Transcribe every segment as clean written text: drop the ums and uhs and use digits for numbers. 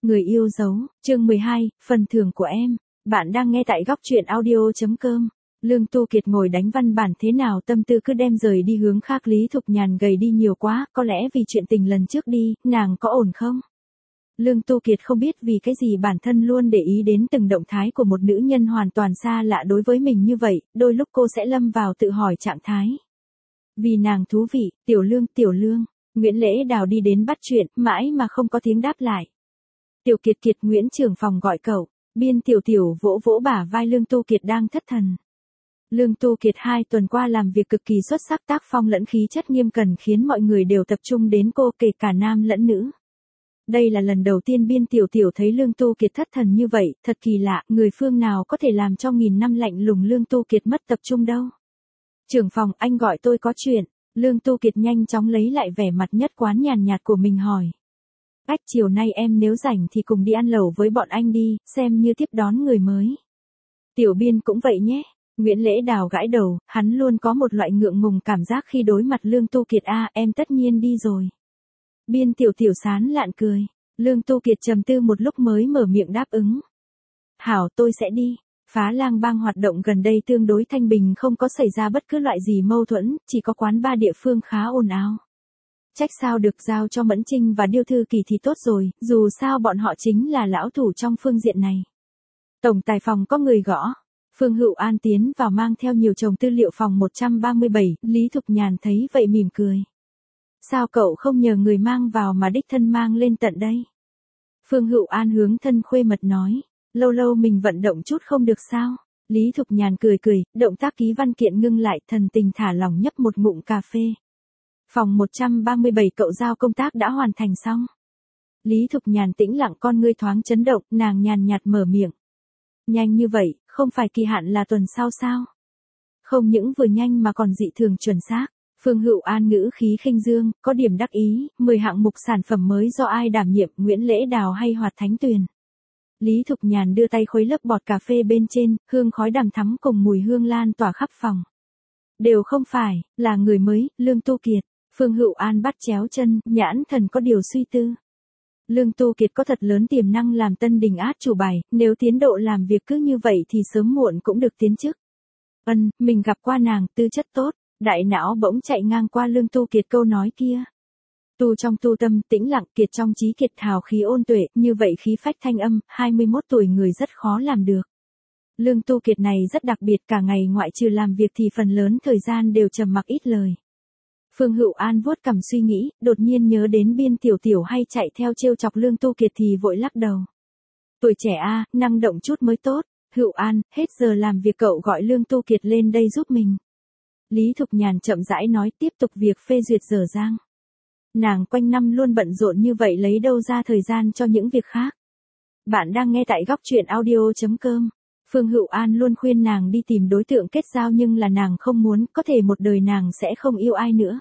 Người yêu dấu, chương 12, phần thưởng của em. Bạn đang nghe tại góc truyện audio.com. Lương Tu Kiệt ngồi đánh văn bản thế nào tâm tư cứ đem rời đi hướng khác. Lý Thục Nhàn gầy đi nhiều quá, có lẽ vì chuyện tình lần trước đi, nàng có ổn không? Lương Tu Kiệt không biết vì cái gì bản thân luôn để ý đến từng động thái của một nữ nhân hoàn toàn xa lạ đối với mình như vậy, đôi lúc cô sẽ lâm vào tự hỏi trạng thái. Vì nàng thú vị, Tiểu Lương. Nguyễn Lễ Đào đi đến bắt chuyện, mãi mà không có tiếng đáp lại. Tiểu Kiệt, Nguyễn trưởng phòng gọi cậu. Biên Tiểu vỗ vỗ bả vai Lương Tu Kiệt đang thất thần. Lương Tu Kiệt 2 tuần qua làm việc cực kỳ xuất sắc, tác phong lẫn khí chất nghiêm cẩn khiến mọi người đều tập trung đến cô, kể cả nam lẫn nữ. Đây là lần đầu tiên Biên Tiểu thấy Lương Tu Kiệt thất thần như vậy, thật kỳ lạ, người phương nào có thể làm cho nghìn năm lạnh lùng Lương Tu Kiệt mất tập trung đâu. Trưởng phòng, anh gọi tôi có chuyện. Lương Tu Kiệt nhanh chóng lấy lại vẻ mặt nhất quán nhàn nhạt của mình hỏi. Chiều nay em nếu rảnh thì cùng đi ăn lẩu với bọn anh đi, xem như tiếp đón người mới. Tiểu Biên cũng vậy nhé. Nguyễn Lễ Đào gãi đầu, hắn luôn có một loại ngượng ngùng cảm giác khi đối mặt Lương Tu Kiệt. Em tất nhiên đi rồi. Biên Tiểu sán lạn cười. Lương Tu Kiệt trầm tư một lúc mới mở miệng đáp ứng. Hảo, tôi sẽ đi. Phá Lang Bang hoạt động gần đây tương đối thanh bình, không có xảy ra bất cứ loại gì mâu thuẫn, chỉ có quán bar địa phương khá ồn ào. Trách sao được, giao cho Mẫn Trinh và Điêu Thư Kỳ thì tốt rồi, dù sao bọn họ chính là lão thủ trong phương diện này. Tổng tài phòng có người gõ. Phương Hữu An tiến vào mang theo nhiều chồng tư liệu. Phòng 137, Lý Thục Nhàn thấy vậy mỉm cười. Sao cậu không nhờ người mang vào mà đích thân mang lên tận đây? Phương Hữu An hướng thân khuê mật nói. Lâu lâu mình vận động chút không được sao? Lý Thục Nhàn cười, động tác ký văn kiện ngưng lại, thần tình thả lỏng nhấp một ngụm cà phê. Phòng 137 cậu giao công tác đã hoàn thành xong. Lý Thục Nhàn tĩnh lặng, con ngươi thoáng chấn động, nàng nhàn nhạt mở miệng. Nhanh như vậy, không phải kỳ hạn là tuần sau sao? Không những vừa nhanh mà còn dị thường chuẩn xác. Phương Hữu An ngữ khí khinh dương, có điểm đắc ý, 10 hạng mục sản phẩm mới do ai đảm nhiệm, Nguyễn Lễ Đào hay Hoạt Thánh Tuyền? Lý Thục Nhàn đưa tay khuấy lớp bọt cà phê bên trên, hương khói đằm thắm cùng mùi hương lan tỏa khắp phòng. Đều không phải, là người mới, Lương Tu Kiệt. Phương Hữu An bắt chéo chân, nhãn thần có điều suy tư. Lương Tu Kiệt có thật lớn tiềm năng làm Tân Đình át chủ bài, nếu tiến độ làm việc cứ như vậy thì sớm muộn cũng được tiến chức. Mình gặp qua nàng, tư chất tốt. Đại não bỗng chạy ngang qua Lương Tu Kiệt câu nói kia. Tu trong tu tâm, tĩnh lặng, kiệt trong trí kiệt, hào khí ôn tuệ, như vậy khí phách thanh âm, 21 tuổi người rất khó làm được. Lương Tu Kiệt này rất đặc biệt, cả ngày ngoại trừ làm việc thì phần lớn thời gian đều trầm mặc ít lời. Phương Hữu An vuốt cằm suy nghĩ, đột nhiên nhớ đến Biên Tiểu hay chạy theo trêu chọc Lương Tu Kiệt thì vội lắc đầu. Tuổi trẻ năng động chút mới tốt. Hữu An, hết giờ làm việc cậu gọi Lương Tu Kiệt lên đây giúp mình. Lý Thục Nhàn chậm rãi nói, tiếp tục việc phê duyệt dở dang. Nàng quanh năm luôn bận rộn như vậy lấy đâu ra thời gian cho những việc khác. Bạn đang nghe tại góc truyện audio.com. Phương Hữu An luôn khuyên nàng đi tìm đối tượng kết giao nhưng là nàng không muốn, có thể một đời nàng sẽ không yêu ai nữa.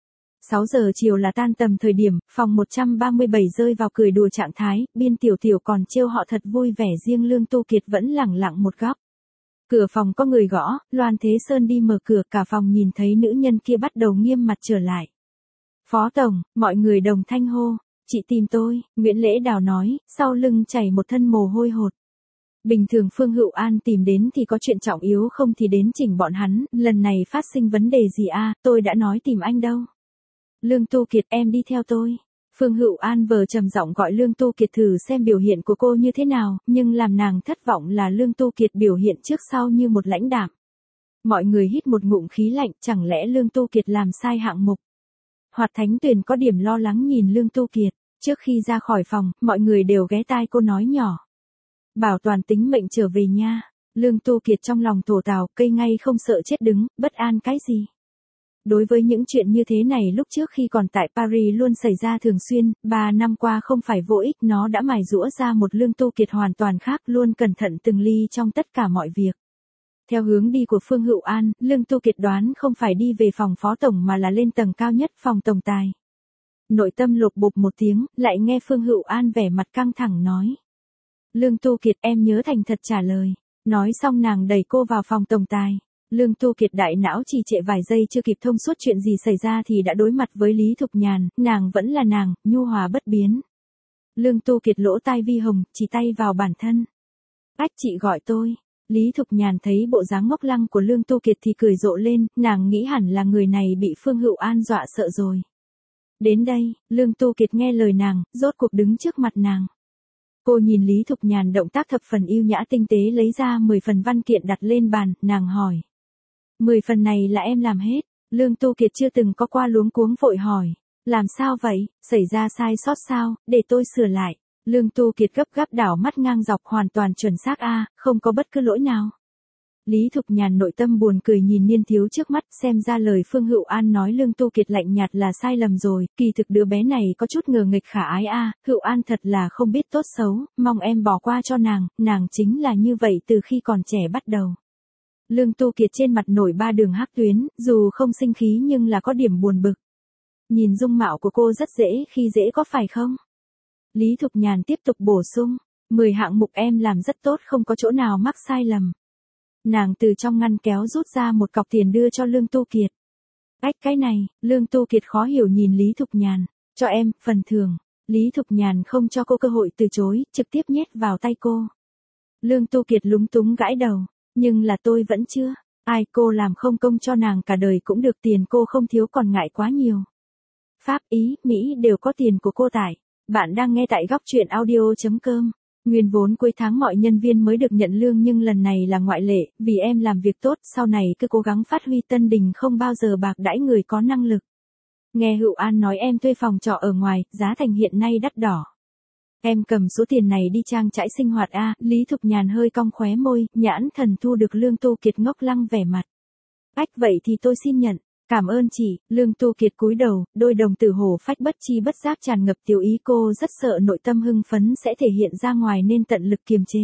6 giờ chiều là tan tầm thời điểm, phòng 137 rơi vào cười đùa trạng thái, Biên Tiểu còn trêu họ thật vui vẻ, riêng Lương Tu Kiệt vẫn lẳng lặng một góc. Cửa phòng có người gõ, Loan Thế Sơn đi mở cửa, cả phòng nhìn thấy nữ nhân kia bắt đầu nghiêm mặt trở lại. Phó tổng, mọi người đồng thanh hô. Chị tìm tôi, Nguyễn Lễ Đào nói, sau lưng chảy một thân mồ hôi hột. Bình thường Phương Hữu An tìm đến thì có chuyện trọng yếu, không thì đến chỉnh bọn hắn, lần này phát sinh vấn đề gì tôi đã nói tìm anh đâu. Lương Tu Kiệt, em đi theo tôi. Phương Hữu An vờ trầm giọng gọi Lương Tu Kiệt thử xem biểu hiện của cô như thế nào, nhưng làm nàng thất vọng là Lương Tu Kiệt biểu hiện trước sau như một lãnh đạm. Mọi người hít một ngụm khí lạnh, chẳng lẽ Lương Tu Kiệt làm sai hạng mục? Hoạt Thánh Tuyền có điểm lo lắng nhìn Lương Tu Kiệt, trước khi ra khỏi phòng, mọi người đều ghé tai cô nói nhỏ. Bảo toàn tính mệnh trở về nha. Lương Tu Kiệt trong lòng thổ thào, cây ngay không sợ chết đứng, bất an cái gì? Đối với những chuyện như thế này lúc trước khi còn tại Paris luôn xảy ra thường xuyên, 3 năm qua không phải vô ích, nó đã mài giũa ra một Lương Tu Kiệt hoàn toàn khác, luôn cẩn thận từng ly trong tất cả mọi việc. Theo hướng đi của Phương Hữu An, Lương Tu Kiệt đoán không phải đi về phòng phó tổng mà là lên tầng cao nhất, phòng tổng tài. Nội tâm lột bột một tiếng, lại nghe Phương Hữu An vẻ mặt căng thẳng nói. Lương Tu Kiệt, em nhớ thành thật trả lời. Nói xong nàng đẩy cô vào phòng tổng tài. Lương Tu Kiệt đại não trì trệ vài giây chưa kịp thông suốt chuyện gì xảy ra thì đã đối mặt với Lý Thục Nhàn, nàng vẫn là nàng, nhu hòa bất biến. Lương Tu Kiệt lỗ tai vi hồng, chỉ tay vào bản thân. Ách, chị gọi tôi. Lý Thục Nhàn thấy bộ dáng ngốc lăng của Lương Tu Kiệt thì cười rộ lên, nàng nghĩ hẳn là người này bị Phương Hữu An dọa sợ rồi. Đến đây, Lương Tu Kiệt nghe lời nàng, rốt cuộc đứng trước mặt nàng. Cô nhìn Lý Thục Nhàn động tác thập phần yêu nhã tinh tế lấy ra 10 phần văn kiện đặt lên bàn, nàng hỏi. 10 phần này là em làm hết. Lương Tu Kiệt chưa từng có qua luống cuống vội hỏi. Làm sao vậy, xảy ra sai sót sao, để tôi sửa lại. Lương Tu Kiệt gấp gáp đảo mắt ngang dọc hoàn toàn chuẩn xác a, không có bất cứ lỗi nào. Lý Thục Nhàn nội tâm buồn cười nhìn niên thiếu trước mắt, xem ra lời Phương Hữu An nói Lương Tu Kiệt lạnh nhạt là sai lầm rồi, kỳ thực đứa bé này có chút ngờ nghịch khả ái a, Hữu An thật là không biết tốt xấu, mong em bỏ qua cho nàng chính là như vậy từ khi còn trẻ bắt đầu. Lương Tu Kiệt trên mặt nổi 3 đường hắc tuyến, dù không sinh khí nhưng là có điểm buồn bực. Nhìn dung mạo của cô rất dễ khi dễ có phải không? Lý Thục Nhàn tiếp tục bổ sung, 10 hạng mục em làm rất tốt, không có chỗ nào mắc sai lầm. Nàng từ trong ngăn kéo rút ra một cọc tiền đưa cho Lương Tu Kiệt. Ách, cái này, Lương Tu Kiệt khó hiểu nhìn Lý Thục Nhàn, cho em, phần thưởng. Lý Thục Nhàn không cho cô cơ hội từ chối, trực tiếp nhét vào tay cô. Lương Tu Kiệt lúng túng gãi đầu, nhưng là tôi vẫn chưa. Ai, cô làm không công cho nàng cả đời cũng được, tiền cô không thiếu còn ngại quá nhiều. Pháp, Ý, Mỹ đều có tiền của cô tại. Bạn đang nghe tại góc truyện audio.com. Nguyên vốn cuối tháng mọi nhân viên mới được nhận lương nhưng lần này là ngoại lệ, vì em làm việc tốt, sau này cứ cố gắng phát huy Tân Đình không bao giờ bạc đãi người có năng lực. Nghe Hữu An nói em thuê phòng trọ ở ngoài, giá thành hiện nay đắt đỏ. Em cầm số tiền này đi trang trải sinh hoạt a. Lý Thục Nhàn hơi cong khóe môi, nhãn thần thu được Lương Tu Kiệt ngốc lăng vẻ mặt. Ách, vậy thì tôi xin nhận. Cảm ơn chị. Lương Tu Kiệt cúi đầu, đôi đồng tử hổ phách bất chi bất giác tràn ngập tiểu ý, cô rất sợ nội tâm hưng phấn sẽ thể hiện ra ngoài nên tận lực kiềm chế.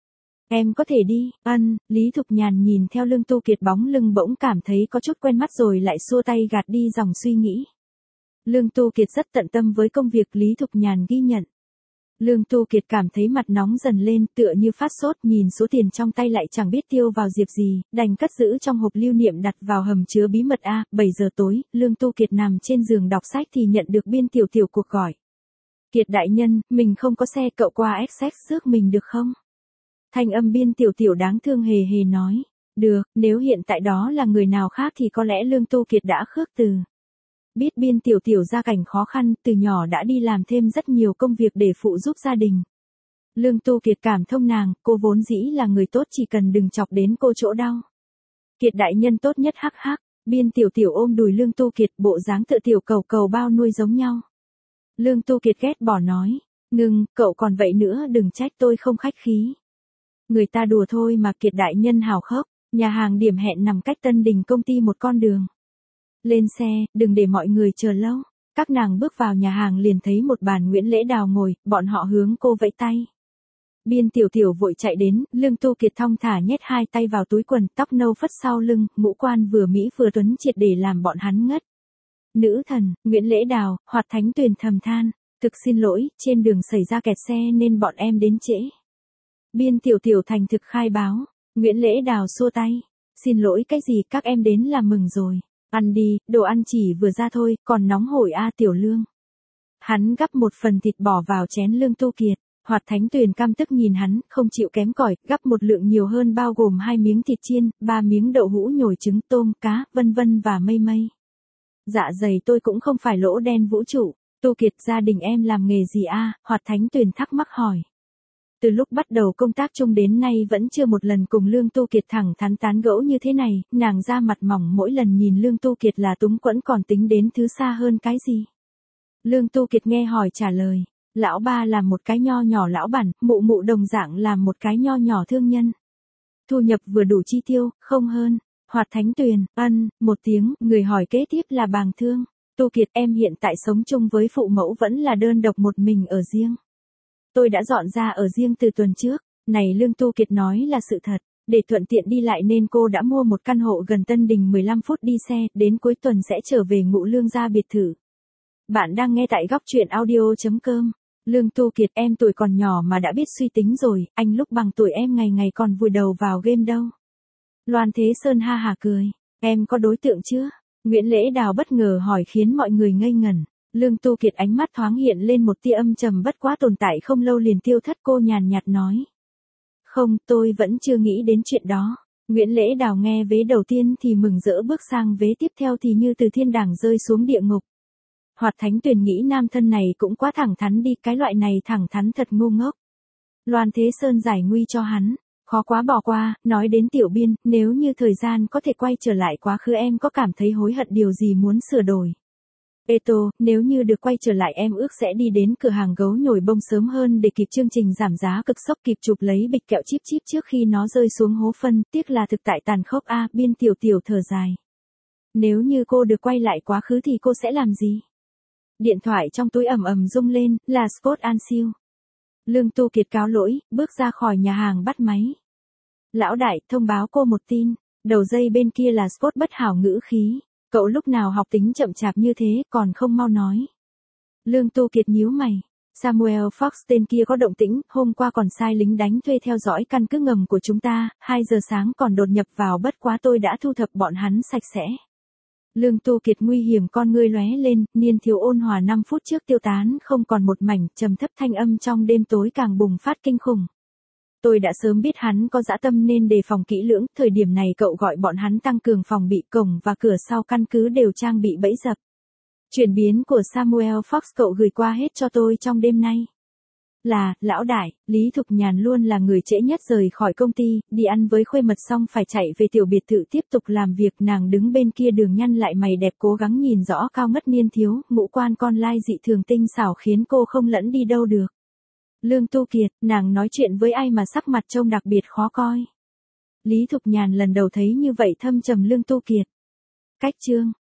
Em có thể đi. Lý Thục Nhàn nhìn theo Lương Tu Kiệt bóng lưng bỗng cảm thấy có chút quen mắt rồi lại xua tay gạt đi dòng suy nghĩ. Lương Tu Kiệt rất tận tâm với công việc, Lý Thục Nhàn ghi nhận. Lương Tu Kiệt cảm thấy mặt nóng dần lên, tựa như phát sốt, nhìn số tiền trong tay lại chẳng biết tiêu vào dịp gì, đành cất giữ trong hộp lưu niệm đặt vào hầm chứa bí mật a. 7 giờ tối, Lương Tu Kiệt nằm trên giường đọc sách thì nhận được Biên Tiểu Tiểu cuộc gọi. Kiệt đại nhân, mình không có xe, cậu qua XX rước mình được không? Thanh âm Biên Tiểu Tiểu đáng thương hề hề nói. Được, nếu hiện tại đó là người nào khác thì có lẽ Lương Tu Kiệt đã khước từ. Biết Biên Tiểu Tiểu gia cảnh khó khăn, từ nhỏ đã đi làm thêm rất nhiều công việc để phụ giúp gia đình. Lương Tu Kiệt cảm thông nàng, cô vốn dĩ là người tốt, chỉ cần đừng chọc đến cô chỗ đau. Kiệt đại nhân tốt nhất hắc hắc. Biên Tiểu Tiểu ôm đùi Lương Tu Kiệt, bộ dáng tựa tiểu cầu cầu bao nuôi giống nhau. Lương Tu Kiệt ghét bỏ nói, ngừng, cậu còn vậy nữa, đừng trách tôi không khách khí. Người ta đùa thôi mà. Kiệt đại nhân hào khóc. Nhà hàng điểm hẹn nằm cách Tân Đình công ty một con đường. Lên xe, đừng để mọi người chờ lâu. Các nàng bước vào nhà hàng liền thấy một bàn Nguyễn Lễ Đào ngồi, bọn họ hướng cô vẫy tay. Biên Tiểu Tiểu vội chạy đến, Lương Tu Kiệt thong thả nhét 2 tay vào túi quần, tóc nâu phất sau lưng, ngũ quan vừa mỹ vừa tuấn triệt để làm bọn hắn ngất. Nữ thần, Nguyễn Lễ Đào, Hoạt Thánh Tuyền thầm than, thực xin lỗi, trên đường xảy ra kẹt xe nên bọn em đến trễ. Biên Tiểu Tiểu thành thực khai báo, Nguyễn Lễ Đào xua tay, xin lỗi cái gì, các em đến là mừng rồi. Ăn đi, đồ ăn chỉ vừa ra thôi, còn nóng hổi a. Tiểu Lương. Hắn gắp một phần thịt bỏ vào chén Lương Tu Kiệt. Hoạt Thánh Tuyền căm tức nhìn hắn, không chịu kém cỏi, gắp một lượng nhiều hơn bao gồm 2 miếng thịt chiên, 3 miếng đậu hũ nhồi trứng, tôm, cá, vân vân và mây mây. Dạ dày tôi cũng không phải lỗ đen vũ trụ. Tu Kiệt, gia đình em làm nghề gì a? Hoạt Thánh Tuyền thắc mắc hỏi. Từ lúc bắt đầu công tác chung đến nay vẫn chưa một lần cùng Lương Tu Kiệt thẳng thắn tán gẫu như thế này, nàng ra mặt mỏng mỗi lần nhìn Lương Tu Kiệt là túng quẫn, còn tính đến thứ xa hơn cái gì. Lương Tu Kiệt nghe hỏi trả lời, lão ba làm một cái nho nhỏ lão bản, mụ mụ đồng dạng làm một cái nho nhỏ thương nhân. Thu nhập vừa đủ chi tiêu, không hơn. Hoạt Thánh Tuyền, một tiếng, người hỏi kế tiếp là Bàng Thương. Tu Kiệt, em hiện tại sống chung với phụ mẫu vẫn là đơn độc một mình ở riêng? Tôi đã dọn ra ở riêng từ tuần trước. Này, Lương Tu Kiệt nói là sự thật. Để thuận tiện đi lại nên cô đã mua một căn hộ gần Tân Đình 15 phút đi xe, đến cuối tuần sẽ trở về Ngũ Lương gia biệt thự. Bạn đang nghe tại góc truyện audio.com. Lương Tu Kiệt, em tuổi còn nhỏ mà đã biết suy tính rồi, anh lúc bằng tuổi em ngày ngày còn vùi đầu vào game đâu. Loan Thế Sơn ha hả cười, em có đối tượng chưa? Nguyễn Lễ Đào bất ngờ hỏi khiến mọi người ngây ngẩn. Lương Tu Kiệt ánh mắt thoáng hiện lên một tia âm trầm, bất quá tồn tại không lâu liền tiêu thất. Cô nhàn nhạt nói. Không, tôi vẫn chưa nghĩ đến chuyện đó. Nguyễn Lễ Đào nghe vế đầu tiên thì mừng rỡ, bước sang vế tiếp theo thì như từ thiên đàng rơi xuống địa ngục. Hoạt Thánh Tuyền nghĩ nam thân này cũng quá thẳng thắn đi, cái loại này thẳng thắn thật ngu ngốc. Loan Thế Sơn giải nguy cho hắn, khó quá bỏ qua. Nói đến Tiểu Biên, nếu như thời gian có thể quay trở lại quá khứ, em có cảm thấy hối hận điều gì muốn sửa đổi? Eto, nếu như được quay trở lại em ước sẽ đi đến cửa hàng gấu nhồi bông sớm hơn để kịp chương trình giảm giá cực sốc, kịp chụp lấy bịch kẹo chip chip trước khi nó rơi xuống hố phân. Tiếc là thực tại tàn khốc a. Biên tiểu tiểu thở dài. Nếu như cô được quay lại quá khứ thì cô sẽ làm gì? Điện thoại trong túi ầm ầm rung lên, là Scott Anfield. Lương Tu Kiệt cáo lỗi, bước ra khỏi nhà hàng bắt máy. Lão đại, thông báo cô một tin. Đầu dây bên kia là Scott bất hảo ngữ khí. Cậu lúc nào học tính chậm chạp như thế, còn không mau nói. Lương Tu Kiệt nhíu mày. Samuel Fox tên kia có động tĩnh, hôm qua còn sai lính đánh thuê theo dõi căn cứ ngầm của chúng ta, 2 giờ sáng còn đột nhập vào, bất quá tôi đã thu thập bọn hắn sạch sẽ. Lương Tu Kiệt nguy hiểm con ngươi lóe lên, niên thiếu ôn hòa 5 phút trước tiêu tán không còn một mảnh, trầm thấp thanh âm trong đêm tối càng bùng phát kinh khủng. Tôi đã sớm biết hắn có dã tâm nên đề phòng kỹ lưỡng, thời điểm này cậu gọi bọn hắn tăng cường phòng bị, cổng và cửa sau căn cứ đều trang bị bẫy dập. Chuyển biến của Samuel Fox cậu gửi qua hết cho tôi trong đêm nay. Là, lão đại, Lý Thục Nhàn luôn là người trễ nhất rời khỏi công ty, đi ăn với khuê mật xong phải chạy về tiểu biệt thự tiếp tục làm việc. Nàng đứng bên kia đường nhăn lại mày đẹp, cố gắng nhìn rõ cao ngất niên thiếu, ngũ quan con lai dị thường tinh xảo khiến cô không lẫn đi đâu được. Lương Tu Kiệt, nàng nói chuyện với ai mà sắc mặt trông đặc biệt khó coi. Lý Thục Nhàn lần đầu thấy như vậy, thâm trầm Lương Tu Kiệt. Cách chương